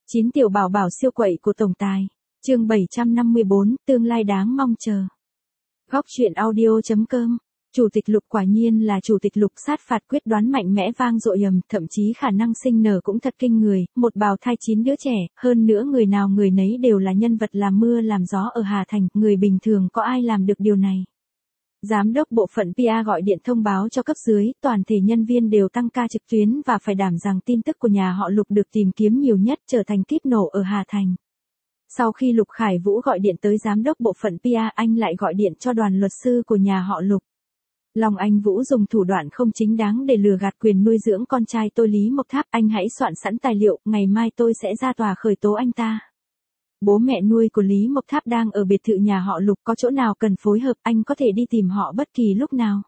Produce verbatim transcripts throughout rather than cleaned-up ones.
chín tiểu bảo bảo siêu quậy của tổng tài. Chương bảy trăm năm mươi bốn, tương lai đáng mong chờ. Góc truyện audio chấm com. Chủ tịch Lục quả nhiên là chủ tịch Lục, sát phạt quyết đoán mạnh mẽ vang dội ầm, thậm chí khả năng sinh nở cũng thật kinh người, một bào thai chín đứa trẻ, hơn nữa người nào người nấy đều là nhân vật làm mưa làm gió ở Hà Thành, người bình thường có ai làm được điều này. Giám đốc bộ phận pê e gọi điện thông báo cho cấp dưới, toàn thể nhân viên đều tăng ca trực tuyến và phải đảm rằng tin tức của nhà họ Lục được tìm kiếm nhiều nhất trở thành kíp nổ ở Hà Thành. Sau khi Lục Khải Vũ gọi điện tới giám đốc bộ phận pê e, anh lại gọi điện cho đoàn luật sư của nhà họ Lục. Long Anh Vũ dùng thủ đoạn không chính đáng để lừa gạt quyền nuôi dưỡng con trai tôi Lý Mộc Tháp, anh hãy soạn sẵn tài liệu, ngày mai tôi sẽ ra tòa khởi tố anh ta. Bố mẹ nuôi của Lý Mộc Tháp đang ở biệt thự nhà họ Lục, có chỗ nào cần phối hợp anh có thể đi tìm họ bất kỳ lúc nào.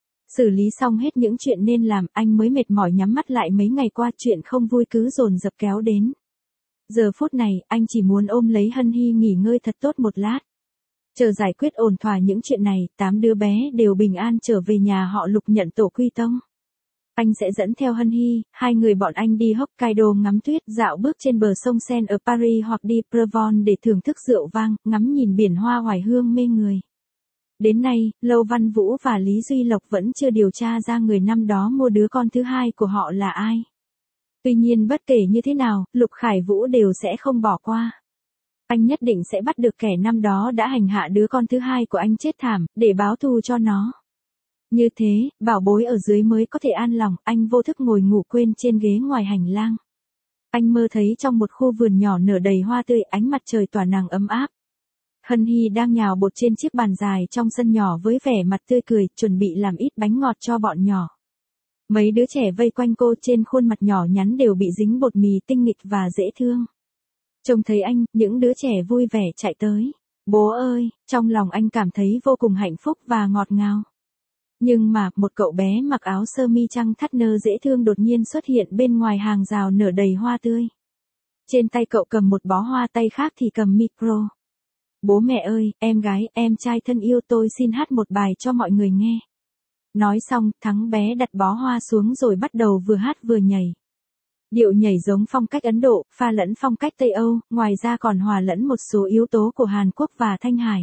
Xử lý xong hết những chuyện nên làm, anh mới mệt mỏi nhắm mắt lại, mấy ngày qua chuyện không vui cứ dồn dập kéo đến. Giờ phút này, anh chỉ muốn ôm lấy Hân Hy nghỉ ngơi thật tốt một lát. Chờ giải quyết ổn thỏa những chuyện này, tám đứa bé đều bình an trở về nhà họ Lục nhận tổ quy tông. Anh sẽ dẫn theo Hân Hy, hai người bọn anh đi Hokkaido ngắm tuyết, dạo bước trên bờ sông Seine ở Paris hoặc đi Provence để thưởng thức rượu vang, ngắm nhìn biển hoa hoài hương mê người. Đến nay, Lâu Văn Vũ và Lý Duy Lộc vẫn chưa điều tra ra người năm đó mua đứa con thứ hai của họ là ai. Tuy nhiên bất kể như thế nào, Lục Khải Vũ đều sẽ không bỏ qua. Anh nhất định sẽ bắt được kẻ năm đó đã hành hạ đứa con thứ hai của anh chết thảm, để báo thù cho nó. Như thế, bảo bối ở dưới mới có thể an lòng, anh vô thức ngồi ngủ quên trên ghế ngoài hành lang. Anh mơ thấy trong một khu vườn nhỏ nở đầy hoa tươi, ánh mặt trời tỏa nắng ấm áp. Hân Hy đang nhào bột trên chiếc bàn dài trong sân nhỏ với vẻ mặt tươi cười, chuẩn bị làm ít bánh ngọt cho bọn nhỏ. Mấy đứa trẻ vây quanh cô, trên khuôn mặt nhỏ nhắn đều bị dính bột mì tinh nghịch và dễ thương. Trông thấy anh, những đứa trẻ vui vẻ chạy tới. Bố ơi, trong lòng anh cảm thấy vô cùng hạnh phúc và ngọt ngào. Nhưng mà, một cậu bé mặc áo sơ mi trăng thắt nơ dễ thương đột nhiên xuất hiện bên ngoài hàng rào nở đầy hoa tươi. Trên tay cậu cầm một bó hoa, tay khác thì cầm micro. Bố mẹ ơi, em gái, em trai thân yêu, tôi xin hát một bài cho mọi người nghe. Nói xong, thắng bé đặt bó hoa xuống rồi bắt đầu vừa hát vừa nhảy. Điệu nhảy giống phong cách Ấn Độ, pha lẫn phong cách Tây Âu, ngoài ra còn hòa lẫn một số yếu tố của Hàn Quốc và Thanh Hải.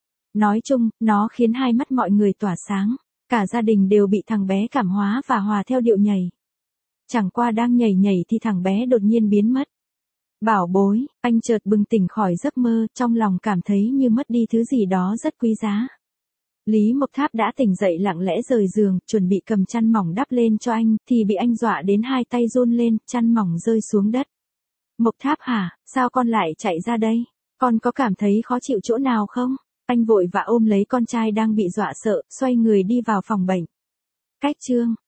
Nói chung, nó khiến hai mắt mọi người tỏa sáng. Cả gia đình đều bị thằng bé cảm hóa và hòa theo điệu nhảy. Chẳng qua đang nhảy nhảy thì thằng bé đột nhiên biến mất. Bảo bối, anh chợt bừng tỉnh khỏi giấc mơ, trong lòng cảm thấy như mất đi thứ gì đó rất quý giá. Lý Mộc Tháp đã tỉnh dậy lặng lẽ rời giường, chuẩn bị cầm chăn mỏng đắp lên cho anh, thì bị anh dọa đến hai tay run lên, chăn mỏng rơi xuống đất. Mộc Tháp hả, sao con lại chạy ra đây? Con có cảm thấy khó chịu chỗ nào không? Anh vội vã ôm lấy con trai đang bị dọa sợ, xoay người đi vào phòng bệnh. Cách chương